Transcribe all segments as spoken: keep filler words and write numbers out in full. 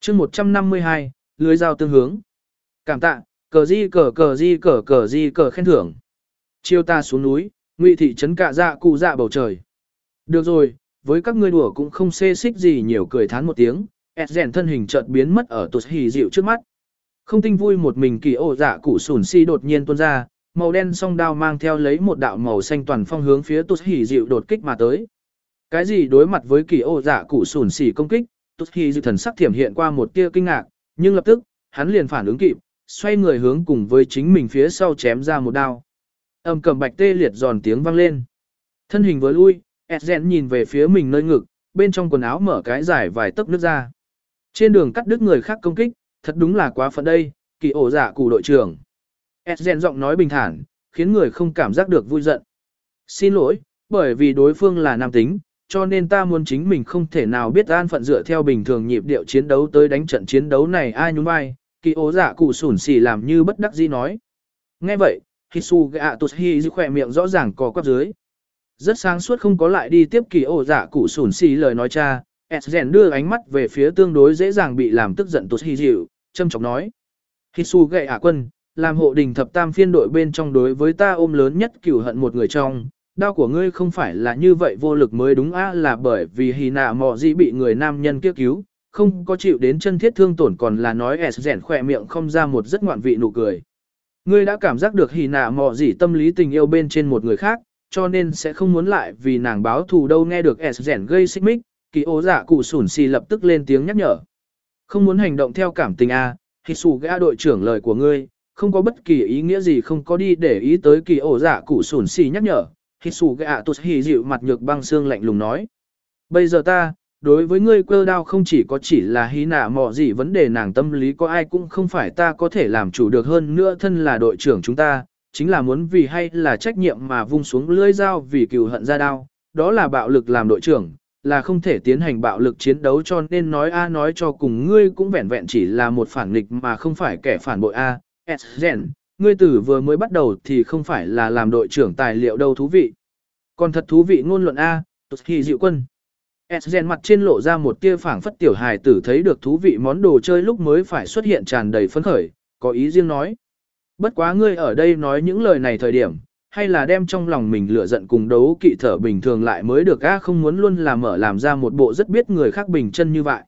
chương một trăm năm mươi hai, lưới dao tương hướng. Cảm tạ, cờ di cờ cờ di cờ cờ di cờ khen thưởng. Chiêu ta xuống núi, Ngụy thị trấn cạ dạ cụ dạ bầu trời. Được rồi, với các ngươi đùa cũng không xê xích gì nhiều, cười thán một tiếng, Esgen thân hình chợt biến mất ở tụt hì dịu trước mắt. Không tinh vui một mình kỳ ổ dạ cụ sủn si đột nhiên tuôn ra, màu đen song đao mang theo lấy một đạo màu xanh toàn phong hướng phía tụt hì dịu đột kích mà tới. Cái gì đối mặt với kỳ ổ dạ cụ sủn si công kích, tụt hì dịu thần sắc thiểm hiện qua một tia kinh ngạc, nhưng lập tức, hắn liền phản ứng kịp, xoay người hướng cùng với chính mình phía sau chém ra một đao. Âm cầm bạch tê liệt giòn tiếng vang lên. Thân hình vừa lui, Esgen nhìn về phía mình nơi ngực, bên trong quần áo mở cái dài vài tấc nước ra. Trên đường cắt đứt người khác công kích, thật đúng là quá phận đây, kỳ ổ dạ cụ đội trưởng. Esgen giọng nói bình thản, khiến người không cảm giác được vui giận. Xin lỗi, bởi vì đối phương là nam tính, cho nên ta muốn chính mình không thể nào biết an phận dựa theo bình thường nhịp điệu chiến đấu tới đánh trận chiến đấu này ai nhún vai, kỳ ổ dạ cụ sủn xỉ làm như bất đắc dĩ nói. Nghe vậy, Hisuga Toshi khỏe miệng rõ ràng co quắp dưới. Rất sáng suốt không có lại đi tiếp kỳ ổ dạ cụ sủn xỉ lời nói cha, Esgen đưa ánh mắt về phía tương đối dễ dàng bị làm tức giận Toshi dịu, châm chọc nói. Hisuga ạ quân, làm hộ đình thập tam phiên đội bên trong đối với ta ôm lớn nhất cửu hận một người trong. Đau của ngươi không phải là như vậy vô lực mới đúng á, là bởi vì hì nạ mọ gì bị người nam nhân kia cứu, không có chịu đến chân thiết thương tổn, còn là nói Esgen khỏe miệng không ra một rất ngoạn vị nụ cười. Ngươi đã cảm giác được hì nạ mọ gì tâm lý tình yêu bên trên một người khác, cho nên sẽ không muốn lại vì nàng báo thù đâu. Nghe được Esgen gây xích mích, kỳ ố dạ cụ sủn xì lập tức lên tiếng nhắc nhở. Không muốn hành động theo cảm tình à, Hisuga đội trưởng lời của ngươi, không có bất kỳ ý nghĩa gì, không có đi để ý tới kỳ ố dạ cụ sủn xì nhắc nhở. Hisuga Toshi dịu mặt nhược băng xương lạnh lùng nói. Bây giờ ta, đối với ngươi cơ đao không chỉ có chỉ là hí nạ mọ gì vấn đề nàng tâm lý có ai cũng không phải ta có thể làm chủ được, hơn nữa thân là đội trưởng chúng ta, chính là muốn vì hay là trách nhiệm mà vung xuống lưỡi dao vì cừu hận ra đao, đó là bạo lực, làm đội trưởng, là không thể tiến hành bạo lực chiến đấu, cho nên nói a nói cho cùng ngươi cũng vẹn vẹn chỉ là một phản nghịch mà không phải kẻ phản bội a. Esgen, ngươi tử vừa mới bắt đầu thì không phải là làm đội trưởng tài liệu đâu, thú vị. Còn thật thú vị ngôn luận a, Toshi dịu quân. Esgen mặt trên lộ ra một tia phảng phất tiểu hài tử thấy được thú vị món đồ chơi lúc mới phải xuất hiện, tràn đầy phấn khởi, có ý riêng nói. Bất quá ngươi ở đây nói những lời này thời điểm, hay là đem trong lòng mình lửa giận cùng đấu kỵ thở bình thường lại mới được a, không muốn luôn là mở làm ra một bộ rất biết người khác bình chân như vậy.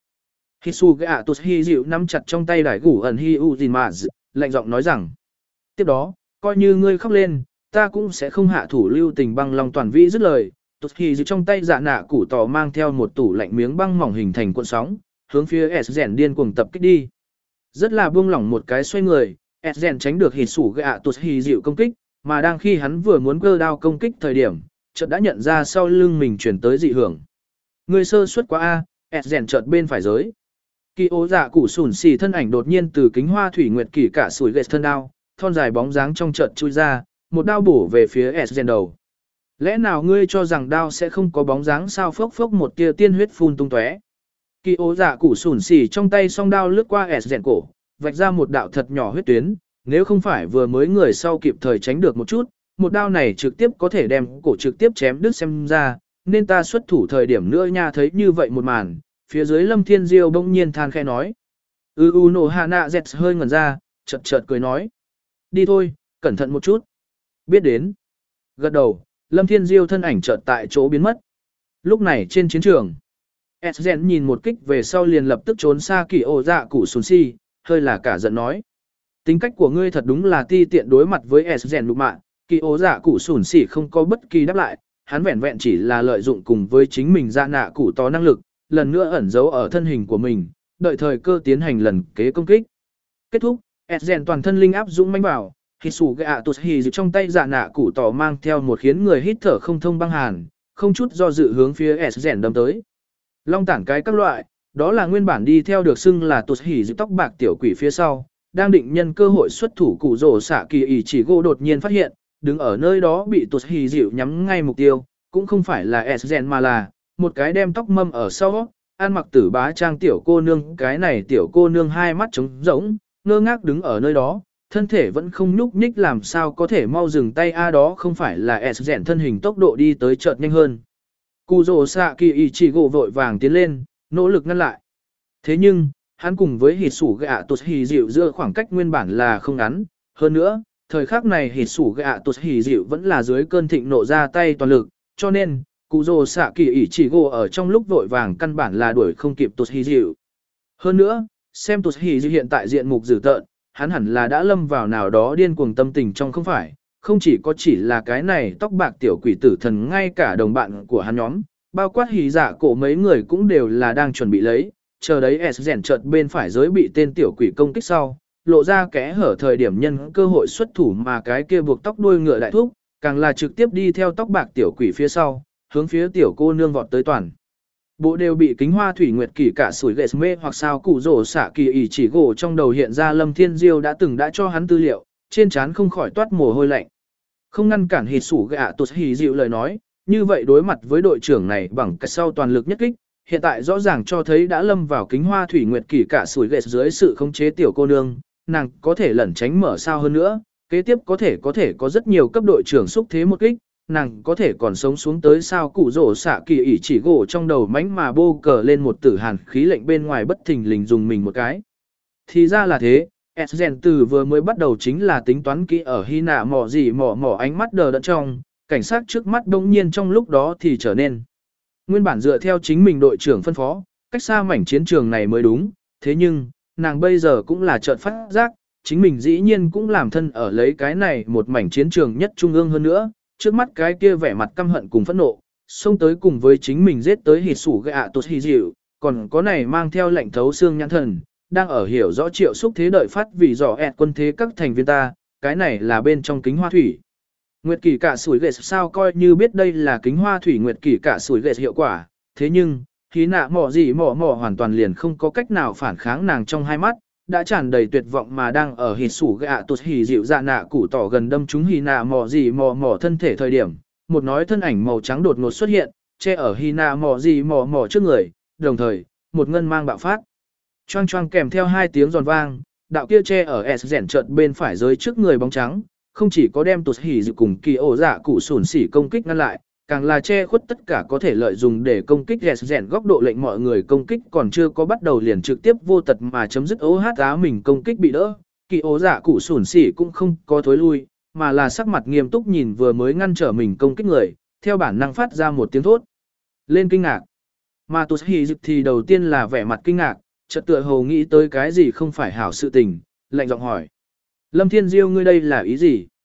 Hisuga Toshi dịu nắm chặt trong tay đài gủ ẩn Hyujinmaz, lạnh giọng nói rằng. Tiếp đó, coi như ngươi khóc lên, ta cũng sẽ không hạ thủ lưu tình. Băng long toàn vĩ dứt lời, Toshi dịu trong tay dạ nạ củ tò mang theo một tủ lạnh miếng băng mỏng hình thành cuộn sóng, hướng phía Esgen điên cuồng tập kích đi. Rất là buông lỏng một cái xoay người, Esgen tránh được Hisuga Toshi dịu công kích, mà đang khi hắn vừa muốn cơ đao công kích thời điểm, chợt đã nhận ra sau lưng mình chuyển tới dị hưởng. Người sơ suất quá a, Esgen chợt bên phải giới. Kỳ ố dạ cụ sủn xì thân ảnh đột nhiên từ kính hoa thủy nguyệt kỳ cả sủi gậy thân đao, thon dài bóng dáng trong chợt chui ra, một đao bổ về phía Esgen đầu. Lẽ nào ngươi cho rằng đao sẽ không có bóng dáng sao? Phốc phốc một tia tiên huyết phun tung tóe. Kỳ ố dạ cụ sủn xì trong tay song đao lướt qua Esgen cổ, vạch ra một đạo thật nhỏ huyết tuyến, nếu không phải vừa mới người sau kịp thời tránh được một chút, một đao này trực tiếp có thể đem cổ trực tiếp chém đứt xem ra, nên ta xuất thủ thời điểm nữa nha. Thấy như vậy một màn, phía dưới Lâm Thiên Diêu bỗng nhiên than khẽ nói. Ư u nổ hạ nạ dẹt hơi ngẩn ra, chợt chợt cười nói. Đi thôi, cẩn thận một chút. Biết đến. Gật đầu, Lâm Thiên Diêu thân ảnh chợt tại chỗ biến mất. Lúc này trên chiến trường, Esgen nhìn một kích về sau liền lập tức trốn xa kỳ ổ dạ cụ sùn si, hơi là cả giận nói. Tính cách của ngươi thật đúng là ti tiện. Đối mặt với Esgen lục mạ, kỳ ố dạ cụ sùn xỉ không có bất kỳ đáp lại, hắn vẹn vẹn chỉ là lợi dụng cùng với chính mình dạ nạ cụ to năng lực, lần nữa ẩn giấu ở thân hình của mình, đợi thời cơ tiến hành lần kế công kích. Kết thúc, Esgen toàn thân linh áp dũng mãnh vào, Hisuga Toshi trong tay dạ nạ cụ to mang theo một khiến người hít thở không thông băng hàn, không chút do dự hướng phía Esgen đâm tới. Long tản cái các loại, đó là nguyên bản đi theo được xưng là Toshi tóc bạc tiểu quỷ phía sau. Đang định nhân cơ hội xuất thủ, cụ rổ xạ kỳ ỷ chỉ gỗ đột nhiên phát hiện, đứng ở nơi đó bị Toshi dịu nhắm ngay mục tiêu, cũng không phải là Esgen mà là một cái đem tóc mâm ở sau, ăn mặc tử bá trang tiểu cô nương. Cái này tiểu cô nương hai mắt trống rỗng, ngơ ngác đứng ở nơi đó, thân thể vẫn không nhúc nhích, làm sao có thể mau dừng tay a, đó không phải là Esgen thân hình tốc độ đi tới chợt nhanh hơn. Cụ rổ xạ kỳ ỷ chỉ gỗ vội vàng tiến lên, nỗ lực ngăn lại. Thế nhưng, Hắn cùng với hít sủ gạ tụt hì dịu giữa khoảng cách nguyên bản là không ngắn, hơn nữa, thời khắc này hít sủ gạ tụt hì dịu vẫn là dưới cơn thịnh nộ ra tay toàn lực, cho nên, cụ rồ xạ kỳ ỷ chỉ gỗ ở trong lúc vội vàng căn bản là đuổi không kịp tụt hì dịu. Hơn nữa, xem tụt hì dịu hiện tại diện mục dữ tợn, hắn hẳn là đã lâm vào nào đó điên cuồng tâm tình trong không phải, không chỉ có chỉ là cái này tóc bạc tiểu quỷ tử thần, ngay cả đồng bạn của hắn nhóm, bao quát hì dạ cổ mấy người cũng đều là đang chuẩn bị lấy, chờ đấy S rèn chợt bên phải giới bị tên tiểu quỷ công kích sau, lộ ra kẽ hở thời điểm nhân cơ hội xuất thủ mà cái kia buộc tóc đuôi ngựa đại thúc, càng là trực tiếp đi theo tóc bạc tiểu quỷ phía sau, hướng phía tiểu cô nương vọt tới toàn. Bộ đều bị kính hoa thủy nguyệt kỳ cả sủi ghệ mê hoặc sao cụ rổ xả kỳ ỉ chỉ gỗ trong đầu hiện ra Lâm Thiên Diêu đã từng đã cho hắn tư liệu, trên trán không khỏi toát mồ hôi lạnh. Không ngăn cản hít sủ gạ tụt hì dịu lời nói, như vậy đối mặt với đội trưởng này bằng cách sau toàn lực nhất kích, hiện tại rõ ràng cho thấy đã lâm vào kính hoa thủy nguyệt kỳ cả sủi ghệ dưới sự khống chế tiểu cô nương, nàng có thể lẩn tránh mở sao hơn nữa, kế tiếp có thể có thể có rất nhiều cấp đội trưởng xúc thế một kích, nàng có thể còn sống xuống tới sao cụ rổ xạ kỳ ỉ chỉ gỗ trong đầu mánh mà bô cờ lên một tử hàn khí lệnh bên ngoài bất thình lình dùng mình một cái. Thì ra là thế, Esgen từ vừa mới bắt đầu chính là tính toán kỹ ở hy nạ mỏ gì mỏ mỏ ánh mắt đờ đẫn trong, cảnh sát trước mắt đông nhiên trong lúc đó thì trở nên. Nguyên bản dựa theo chính mình đội trưởng phân phó, cách xa mảnh chiến trường này mới đúng, thế nhưng, nàng bây giờ cũng là chợt phát giác, chính mình dĩ nhiên cũng làm thân ở lấy cái này một mảnh chiến trường nhất trung ương hơn nữa, trước mắt cái kia vẻ mặt căm hận cùng phẫn nộ, xông tới cùng với chính mình giết tới hít sủ gạ tụt hì dịu, còn có này mang theo lệnh thấu xương nhãn thần, đang ở hiểu rõ triệu xúc thế đợi phát vì dò ẹt quân thế các thành viên ta, cái này là bên trong kính hoa thủy. Nguyệt kỳ cả sủi ghệ sao coi như biết đây là kính hoa thủy nguyệt kỳ cả sủi ghệ hiệu quả, thế nhưng, khí nạ mỏ gì mỏ mỏ hoàn toàn liền không có cách nào phản kháng nàng trong hai mắt, đã tràn đầy tuyệt vọng mà đang ở hít sủ gạ tụt hì dịu dạ nạ củ tỏ gần đâm chúng hì nạ mỏ gì mỏ mỏ thân thể thời điểm, một nói thân ảnh màu trắng đột ngột xuất hiện, che ở hì nạ mỏ gì mỏ mỏ trước người, đồng thời, một ngân mang bạo phát. Choang choang kèm theo hai tiếng giòn vang, đạo kia che ở S rèn chợt bên phải giới trước người bóng trắng, không chỉ có đem tụt hỉ dự cùng kỳ ổ dạ cụ sủn xỉ công kích ngăn lại, càng là che khuất tất cả có thể lợi dụng để công kích S rèn góc độ lệnh mọi người công kích còn chưa có bắt đầu liền trực tiếp vô tật mà chấm dứt ố hát á mình công kích bị đỡ. Kỳ ổ dạ cụ sủn xỉ cũng không có thối lui, mà là sắc mặt nghiêm túc nhìn vừa mới ngăn trở mình công kích người, theo bản năng phát ra một tiếng thốt lên kinh ngạc. Mà tụt hỉ dự thì đầu tiên là vẻ mặt kinh ngạc, chợt tựa hồ nghĩ tới cái gì không phải hảo sự tình, lạnh giọng hỏi. Lâm Thiên Diêu ngươi đây là ý gì?